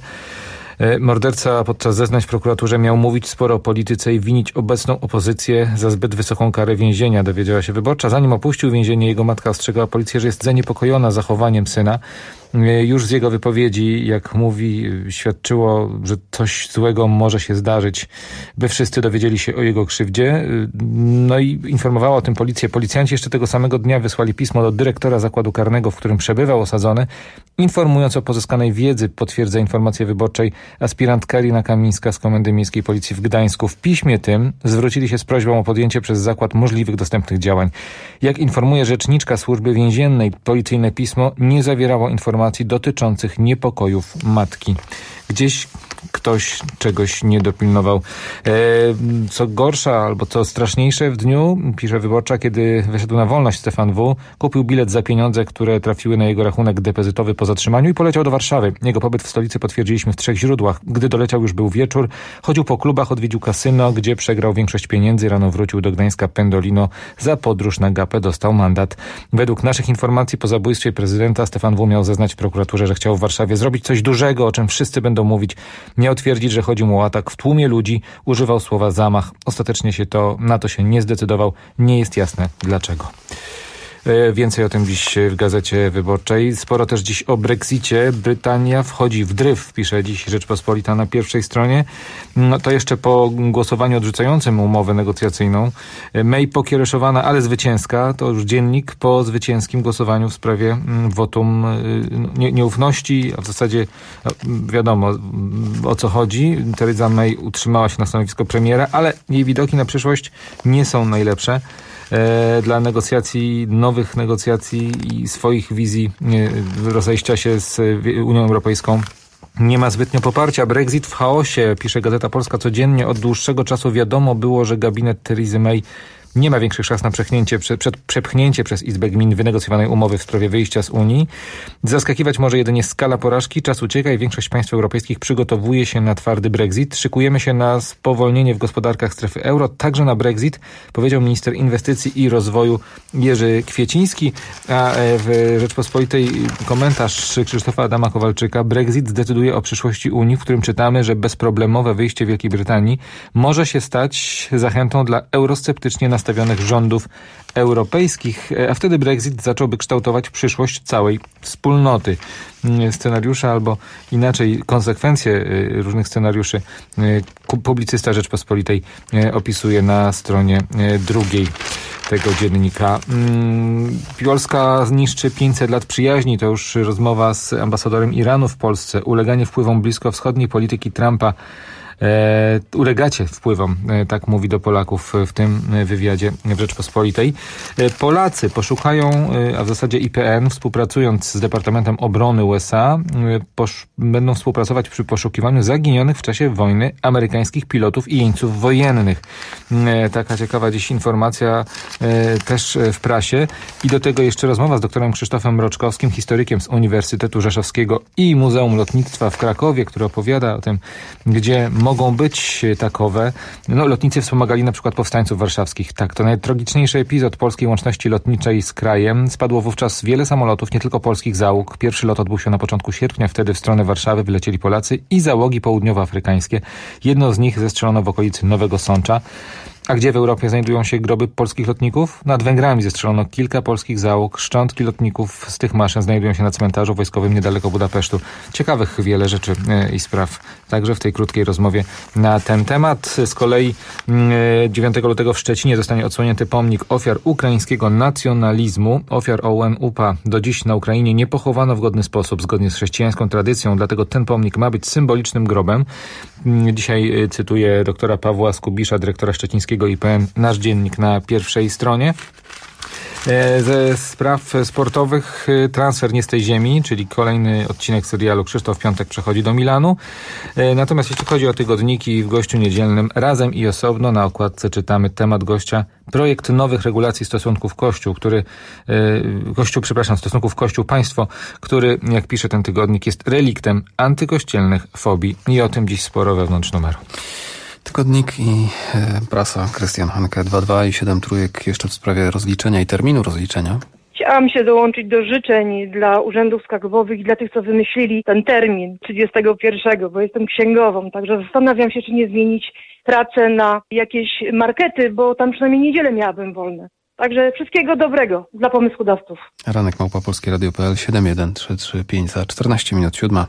Morderca podczas zeznań w prokuraturze miał mówić sporo o polityce i winić obecną opozycję za zbyt wysoką karę więzienia, dowiedziała się Wyborcza. Zanim opuścił więzienie, jego matka ostrzegała policję, że jest zaniepokojona zachowaniem syna. Już z jego wypowiedzi, jak mówi, świadczyło, że coś złego może się zdarzyć, by wszyscy dowiedzieli się o jego krzywdzie. No i informowała o tym policję. Policjanci jeszcze tego samego dnia wysłali pismo do dyrektora zakładu karnego, w którym przebywał osadzony, informując o pozyskanej wiedzy. Potwierdza informację Wyborczej aspirant Karina Kamińska z Komendy Miejskiej Policji w Gdańsku. W piśmie tym zwrócili się z prośbą o podjęcie przez zakład możliwych dostępnych działań. Jak informuje rzeczniczka Służby Więziennej, policyjne pismo nie zawierało informacji dotyczących niepokojów matki. Gdzieś ktoś czegoś nie dopilnował. E, co gorsza, albo co straszniejsze w dniu, pisze Wyborcza, kiedy wyszedł na wolność Stefan W., kupił bilet za pieniądze, które trafiły na jego rachunek depozytowy po zatrzymaniu i poleciał do Warszawy. Jego pobyt w stolicy potwierdziliśmy w trzech źródłach. Gdy doleciał, już był wieczór. Chodził po klubach, odwiedził kasyno, gdzie przegrał większość pieniędzy. Rano wrócił do Gdańska Pendolino. Za podróż na Gapę dostał mandat. Według naszych informacji po zabójstwie prezydenta Stefan W. miał zeznać w prokuraturze, że chciał w Warszawie zrobić coś dużego, o czym wszyscy będą mówić. Miał twierdzić, że chodzi mu o atak w tłumie ludzi. Używał słowa zamach. Ostatecznie się to, na to się nie zdecydował. Nie jest jasne dlaczego. Więcej o tym dziś w Gazecie Wyborczej. Sporo też dziś o Brexicie. Brytania wchodzi w dryf, pisze dziś Rzeczpospolita na pierwszej stronie. No to jeszcze po głosowaniu odrzucającym umowę negocjacyjną. May pokiereszowana, ale zwycięska. To już dziennik po zwycięskim głosowaniu w sprawie wotum nie, nieufności, a w zasadzie wiadomo o co chodzi. Theresa May utrzymała się na stanowisko premiera, ale jej widoki na przyszłość nie są najlepsze. Dla negocjacji, nowych negocjacji i swoich wizji rozejścia się z Unią Europejską nie ma zbytnio poparcia. Brexit w chaosie, pisze Gazeta Polska codziennie. Od dłuższego czasu wiadomo było, że gabinet Teresy May nie ma większych szans na przepchnięcie, prze, przed, przepchnięcie przez Izbę Gmin wynegocjowanej umowy w sprawie wyjścia z Unii. Zaskakiwać może jedynie skala porażki. Czas ucieka i większość państw europejskich przygotowuje się na twardy Brexit. Szykujemy się na spowolnienie w gospodarkach strefy euro, także na Brexit, powiedział minister inwestycji i rozwoju Jerzy Kwieciński. A w Rzeczpospolitej komentarz Krzysztofa Adama Kowalczyka. Brexit zdecyduje o przyszłości Unii, w którym czytamy, że bezproblemowe wyjście Wielkiej Brytanii może się stać zachętą dla eurosceptycznie nastawionych rządów europejskich, a wtedy Brexit zacząłby kształtować przyszłość całej wspólnoty. Scenariusze albo inaczej konsekwencje różnych scenariuszy publicysta Rzeczpospolitej opisuje na stronie drugiej tego dziennika. Polska zniszczy pięćset lat przyjaźni. To już rozmowa z ambasadorem Iranu w Polsce. Uleganie wpływom bliskowschodniej polityki Trumpa. E, ulegacie wpływom, e, tak mówi do Polaków w tym wywiadzie w Rzeczpospolitej. E, Polacy poszukają, e, a w zasadzie I P N, współpracując z Departamentem Obrony U S A, e, posz, będą współpracować przy poszukiwaniu zaginionych w czasie wojny amerykańskich pilotów i jeńców wojennych. E, taka ciekawa dziś informacja e, też w prasie. I do tego jeszcze rozmowa z doktorem Krzysztofem Mroczkowskim, historykiem z Uniwersytetu Rzeszowskiego i Muzeum Lotnictwa w Krakowie, który opowiada o tym, gdzie mogą być takowe. No, lotnicy wspomagali na przykład powstańców warszawskich. Tak, to najtragiczniejszy epizod polskiej łączności lotniczej z krajem. Spadło wówczas wiele samolotów, nie tylko polskich załóg. Pierwszy lot odbył się na początku sierpnia. Wtedy w stronę Warszawy wylecieli Polacy i załogi południowoafrykańskie. Jedno z nich zestrzelono w okolicy Nowego Sącza. A gdzie w Europie znajdują się groby polskich lotników? Nad Węgrami zestrzelono kilka polskich załóg. Szczątki lotników z tych maszyn znajdują się na cmentarzu wojskowym niedaleko Budapesztu. Ciekawych wiele rzeczy i spraw. Także w tej krótkiej rozmowie na ten temat. Z kolei dziewiątego lutego w Szczecinie zostanie odsłonięty pomnik ofiar ukraińskiego nacjonalizmu. Ofiar O U N U P A do dziś na Ukrainie nie pochowano w godny sposób, zgodnie z chrześcijańską tradycją. Dlatego ten pomnik ma być symbolicznym grobem. Dzisiaj cytuję doktora Pawła Skubisza, dyrektora szczecińskiego I P N, nasz dziennik na pierwszej stronie. Ze spraw sportowych transfer nie z tej ziemi, czyli kolejny odcinek serialu Krzysztof Piątek przechodzi do Milanu. Natomiast jeśli chodzi o tygodniki w gościu niedzielnym, razem i osobno na okładce czytamy temat gościa, projekt nowych regulacji stosunków Kościół, który, Kościół, przepraszam, stosunków Kościół-Państwo, który, jak pisze ten tygodnik, jest reliktem antykościelnych fobii i o tym dziś sporo wewnątrz numeru. Tygodnik i e, prasa, Krystian Hanke, dwa dwa i siedem trójek jeszcze w sprawie rozliczenia i terminu rozliczenia. Chciałam się dołączyć do życzeń dla urzędów skarbowych i dla tych, co wymyślili ten termin trzydziestego pierwszego, bo jestem księgową, także zastanawiam się, czy nie zmienić pracę na jakieś markety, bo tam przynajmniej niedzielę miałabym wolne. Także wszystkiego dobrego dla pomysłodawców. Ranek małpa polskie radio kropka p l siedem jeden trzy trzy pięć za czternaście minut siódma.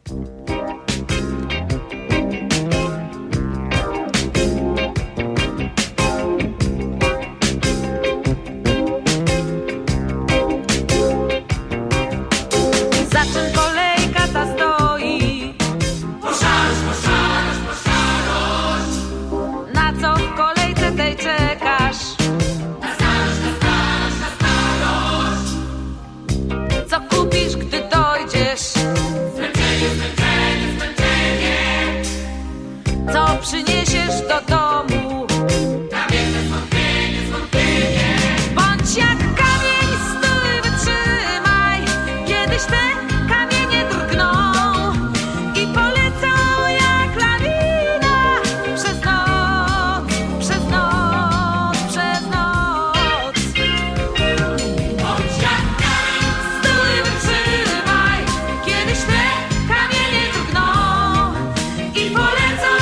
Przyniesiesz do domu kamienne zwątpienie, zwątpienie. Bądź jak kamień, stój, wytrzymaj. Kiedyś te kamienie drgną i polecą jak lawina przez noc, przez noc, przez noc. Bądź jak kamień, stój, wytrzymaj. Kiedyś te kamienie drgną i polecą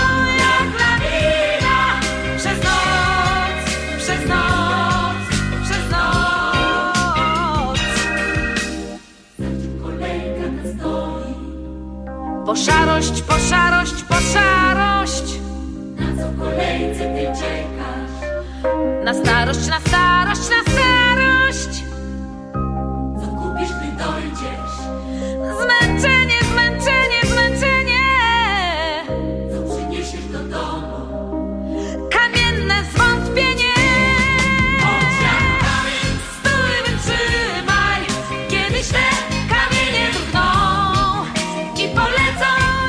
po szarość, po szarość, po szarość. Na co w kolejce ty czekasz? Na starość, na starość, na starość. Co kupisz, gdy dojdziesz? Zmęczenie, zmęczenie, zmęczenie. Co przyniesiesz do domu? Kamienne zwątpienie. Bądź jak kamień, stój, wytrzymaj. Kiedyś te kamienie drgną i polecą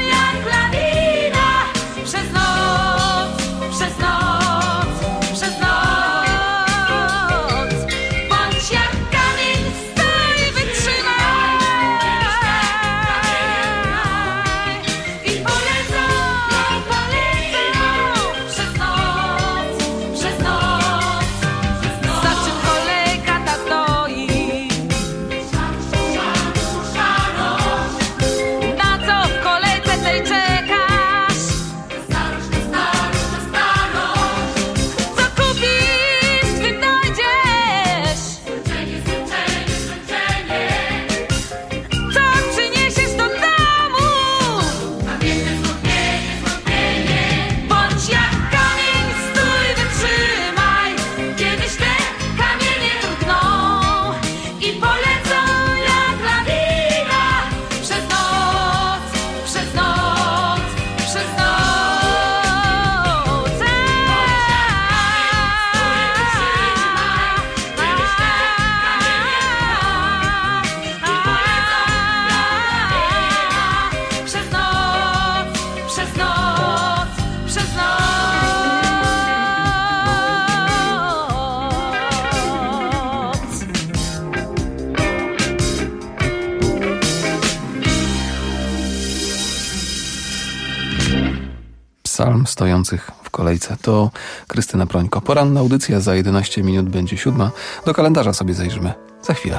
psalm stojących w kolejce. To Krystyna Prońko. Poranna audycja za jedenaście minut będzie siódma. Do kalendarza sobie zajrzymy za chwilę.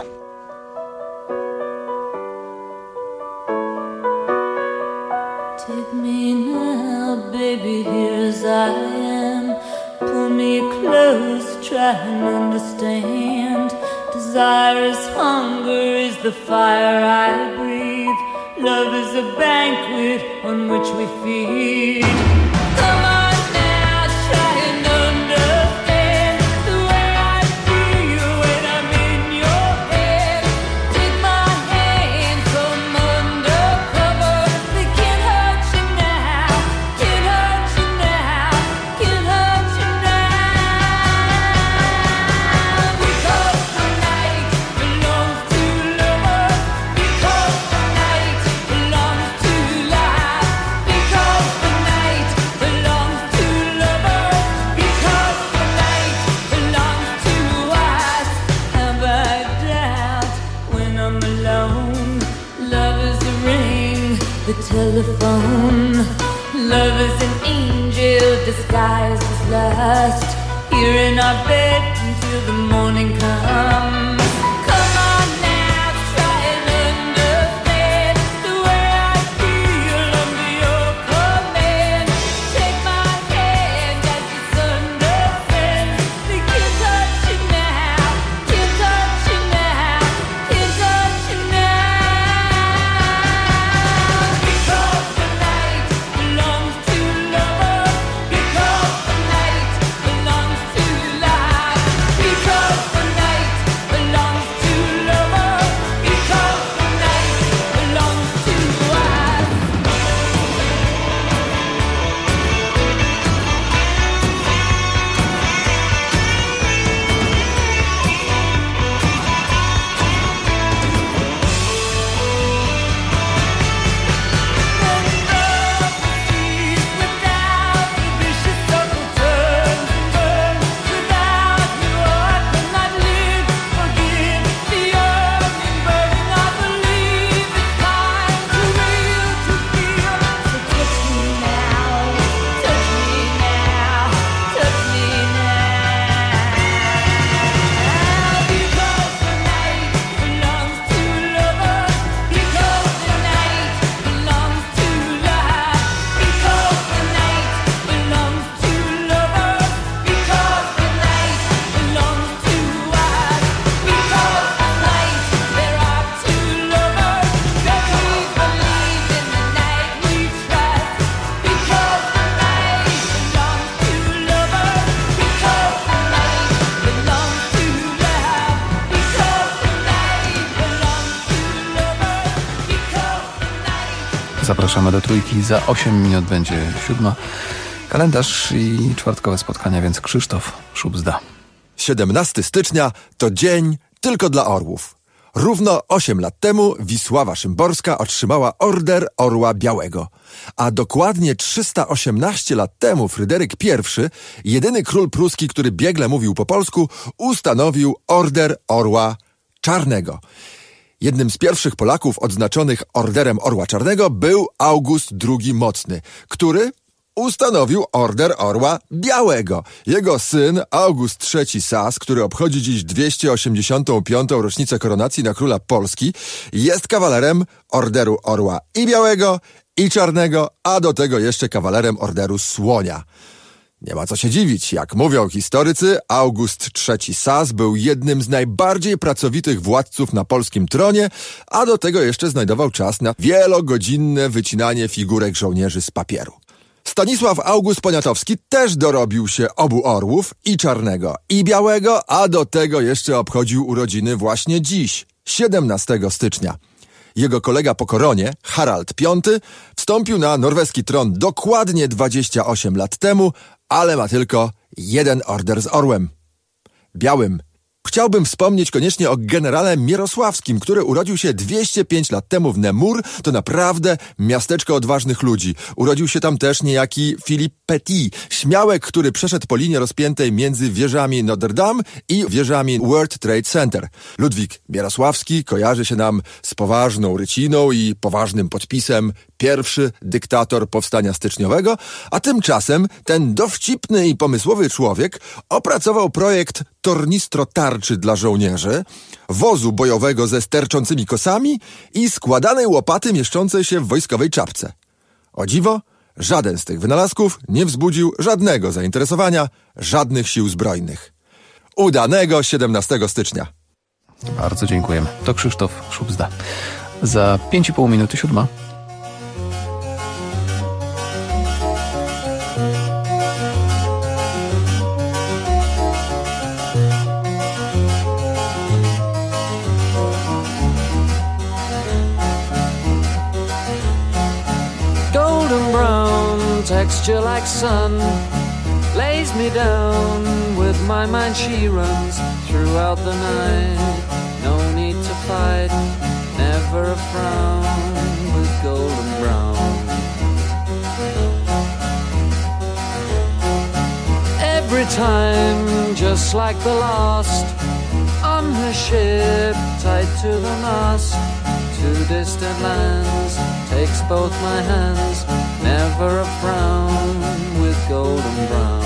Take me now, baby, here as I am. Pull me close, try and understand. Desire is hunger, is the fire I breathe. Love is a banquet on which we feed. Come on now, try and understand the way I feel when I'm in your head. Take my hand from undercover. They can't hurt you now, can't hurt you now, can't hurt you now. Because the night belongs to lovers. Because the night belongs to life. Because the night belongs to lovers. Because the night belongs to us. Have I doubt when I'm alone? Love is the ring, the telephone. Love is an angel disguised as lust. Here in our bed until the morning comes. Come on now, try and understand the way I feel under your command. Take my hand as the sun descends. They can't touch you now, can't touch you now, can't touch you now. Because the night belongs to lovers. Because the night belongs to life. Because the night belongs to lovers. Because the night belongs to us. Without the vicious circle turns and burns. Without you I could not live. Forgive the yearning, burning. I believe it's time to real to feel. So touch me now, touch me now, touch me now. Because the night belongs to lovers. Because the night belongs to life. Because the night belongs to lovers. Because the night belongs to us. Because the night there are two lovers. That we believe in the night we trust. Because the night belongs to lovers. Because the night belongs to love. Because the night belongs to lovers. Because the night. Zapraszamy do trójki. Za osiem minut będzie siódma. Kalendarz i czwartkowe spotkania, więc Krzysztof Szubzda. siedemnastego stycznia to dzień tylko dla orłów. Równo osiem lat temu Wisława Szymborska otrzymała Order Orła Białego. A dokładnie trzysta osiemnaście lat temu Fryderyk Pierwszy, jedyny król pruski, który biegle mówił po polsku, ustanowił Order Orła Czarnego. Jednym z pierwszych Polaków odznaczonych Orderem Orła Czarnego był August drugi Mocny, który ustanowił Order Orła Białego. Jego syn August trzeci Sas, który obchodzi dziś dwieście osiemdziesiątą piątą rocznicę koronacji na króla Polski, jest kawalerem Orderu Orła i Białego, i Czarnego, a do tego jeszcze kawalerem Orderu Słonia. Nie ma co się dziwić, jak mówią historycy, August trzeci Sas był jednym z najbardziej pracowitych władców na polskim tronie, a do tego jeszcze znajdował czas na wielogodzinne wycinanie figurek żołnierzy z papieru. Stanisław August Poniatowski też dorobił się obu orłów, i Czarnego, i Białego, a do tego jeszcze obchodził urodziny właśnie dziś, siedemnastego stycznia. Jego kolega po koronie, Harald Piąty, wstąpił na norweski tron dokładnie dwadzieścia osiem lat temu, ale ma tylko jeden order z orłem. Białym. Chciałbym wspomnieć koniecznie o generale Mierosławskim, który urodził się dwieście pięć lat temu w Nemur. To naprawdę miasteczko odważnych ludzi. Urodził się tam też niejaki Philippe Petit, śmiałek, który przeszedł po linii rozpiętej między wieżami Notre Dame i wieżami World Trade Center. Ludwik Mierosławski kojarzy się nam z poważną ryciną i poważnym podpisem pierwszy dyktator powstania styczniowego, a tymczasem ten dowcipny i pomysłowy człowiek opracował projekt tornistro tarczy dla żołnierzy, wozu bojowego ze sterczącymi kosami i składanej łopaty mieszczącej się w wojskowej czapce. O dziwo, żaden z tych wynalazków nie wzbudził żadnego zainteresowania żadnych sił zbrojnych. Udanego siedemnastego stycznia. Bardzo dziękujemy. To Krzysztof Szubzda. Za pięć i pół minuty siódma. Texture like sun lays me down. With my mind she runs throughout the night. No need to fight, never a frown with golden brown. Every time, just like the last, on her ship tied to the mast. To distant lands, takes both my hands, never a frown with golden brown.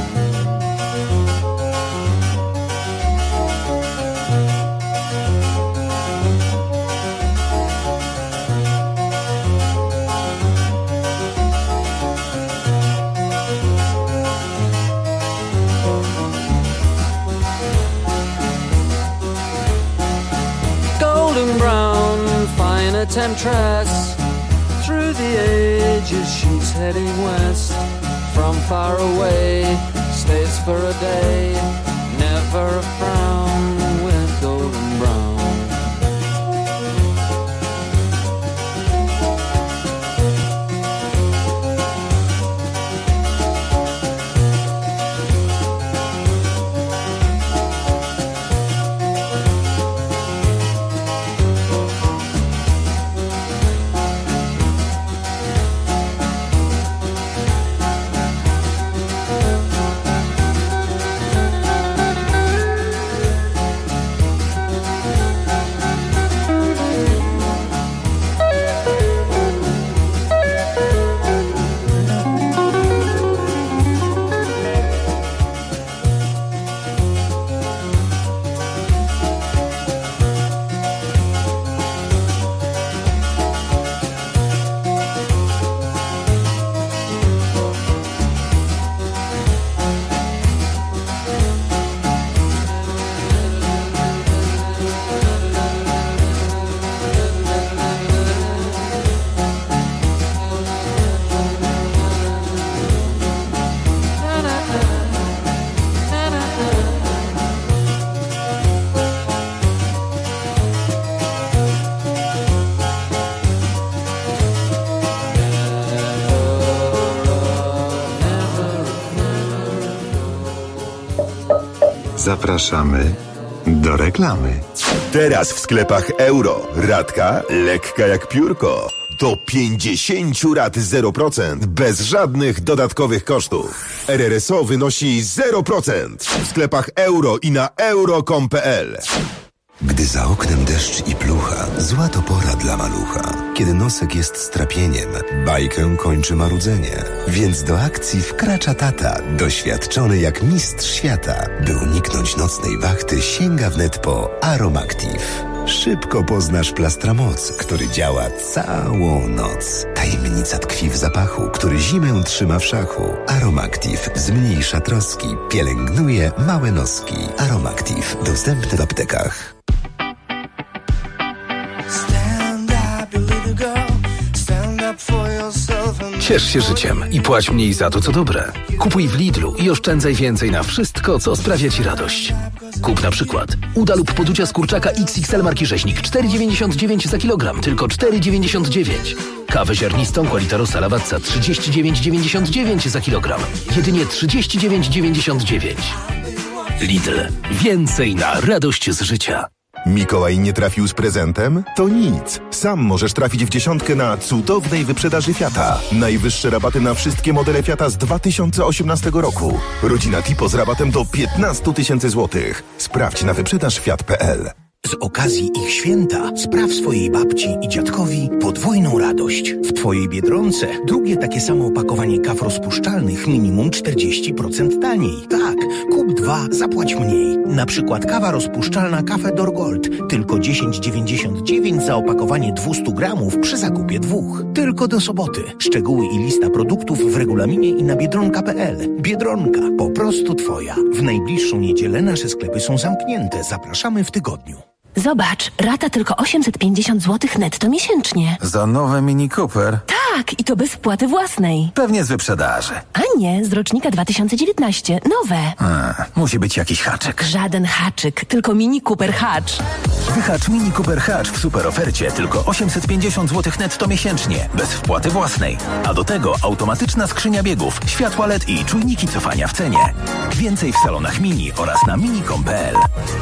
Golden brown, fine a temptress. Through the ages she's heading west. From far away, stays for a day. Never a frown with golden brown. Zapraszamy do reklamy. Teraz w sklepach Euro. Ratka lekka jak piórko. Do pięćdziesiąt rat zero procent. Bez żadnych dodatkowych kosztów. R R S O wynosi zero procent. W sklepach Euro i na euro kropka com kropka p l. Gdy za oknem deszcz i plucha, zła to pora dla malucha. Kiedy nosek jest strapieniem, bajkę kończy marudzenie. Więc do akcji wkracza tata, doświadczony jak mistrz świata. By uniknąć nocnej wachty, sięga wnet po Aromactive. Szybko poznasz Plastramoc, który działa całą noc. Tajemnica tkwi w zapachu, który zimę trzyma w szachu. Aromactive zmniejsza troski, pielęgnuje małe noski. Aromactive dostępny w aptekach. Ciesz się życiem i płać mniej za to, co dobre. Kupuj w Lidlu i oszczędzaj więcej na wszystko, co sprawia Ci radość. Kup na przykład uda lub poducia z kurczaka X X L marki Rzeźnik cztery dziewięćdziesiąt dziewięć za kilogram, tylko cztery dziewięćdziesiąt dziewięć. Kawę ziarnistą Qualita Rossa Lavazza trzydzieści dziewięć dziewięćdziesiąt dziewięć za kilogram, jedynie trzydzieści dziewięć dziewięćdziesiąt dziewięć. Lidl. Więcej na radość z życia. Mikołaj nie trafił z prezentem? To nic. Sam możesz trafić w dziesiątkę na cudownej wyprzedaży Fiata. Najwyższe rabaty na wszystkie modele Fiata z dwa tysiące osiemnastego roku. Rodzina Tipo z rabatem do piętnaście tysięcy złotych. Sprawdź na wyprzedaż fiat kropka p l. Z okazji ich święta spraw swojej babci i dziadkowi podwójną radość. W Twojej Biedronce drugie takie samo opakowanie kaw rozpuszczalnych minimum czterdzieści procent taniej. Tak, kup dwa, zapłać mniej. Na przykład kawa rozpuszczalna Cafe D'Or Gold. Tylko dziesięć dziewięćdziesiąt dziewięć za opakowanie dwieście gramów przy zakupie dwóch. Tylko do soboty. Szczegóły i lista produktów w regulaminie i na biedronka kropka p l. Biedronka. Po prostu Twoja. W najbliższą niedzielę nasze sklepy są zamknięte. Zapraszamy w tygodniu. Zobacz, rata tylko osiemset pięćdziesiąt złotych netto miesięcznie. Za nowe Mini Cooper? Tak, i to bez wpłaty własnej. Pewnie z wyprzedaży. A nie, z rocznika dwa tysiące dziewiętnaście. Nowe. A, musi być jakiś haczyk. Żaden haczyk, tylko Mini Cooper Hatch. Wyhacz Mini Cooper Hatch w super ofercie. Tylko osiemset pięćdziesiąt złotych netto miesięcznie. Bez wpłaty własnej. A do tego automatyczna skrzynia biegów, światła L E D i czujniki cofania w cenie. Więcej w salonach Mini oraz na mini kropka p l.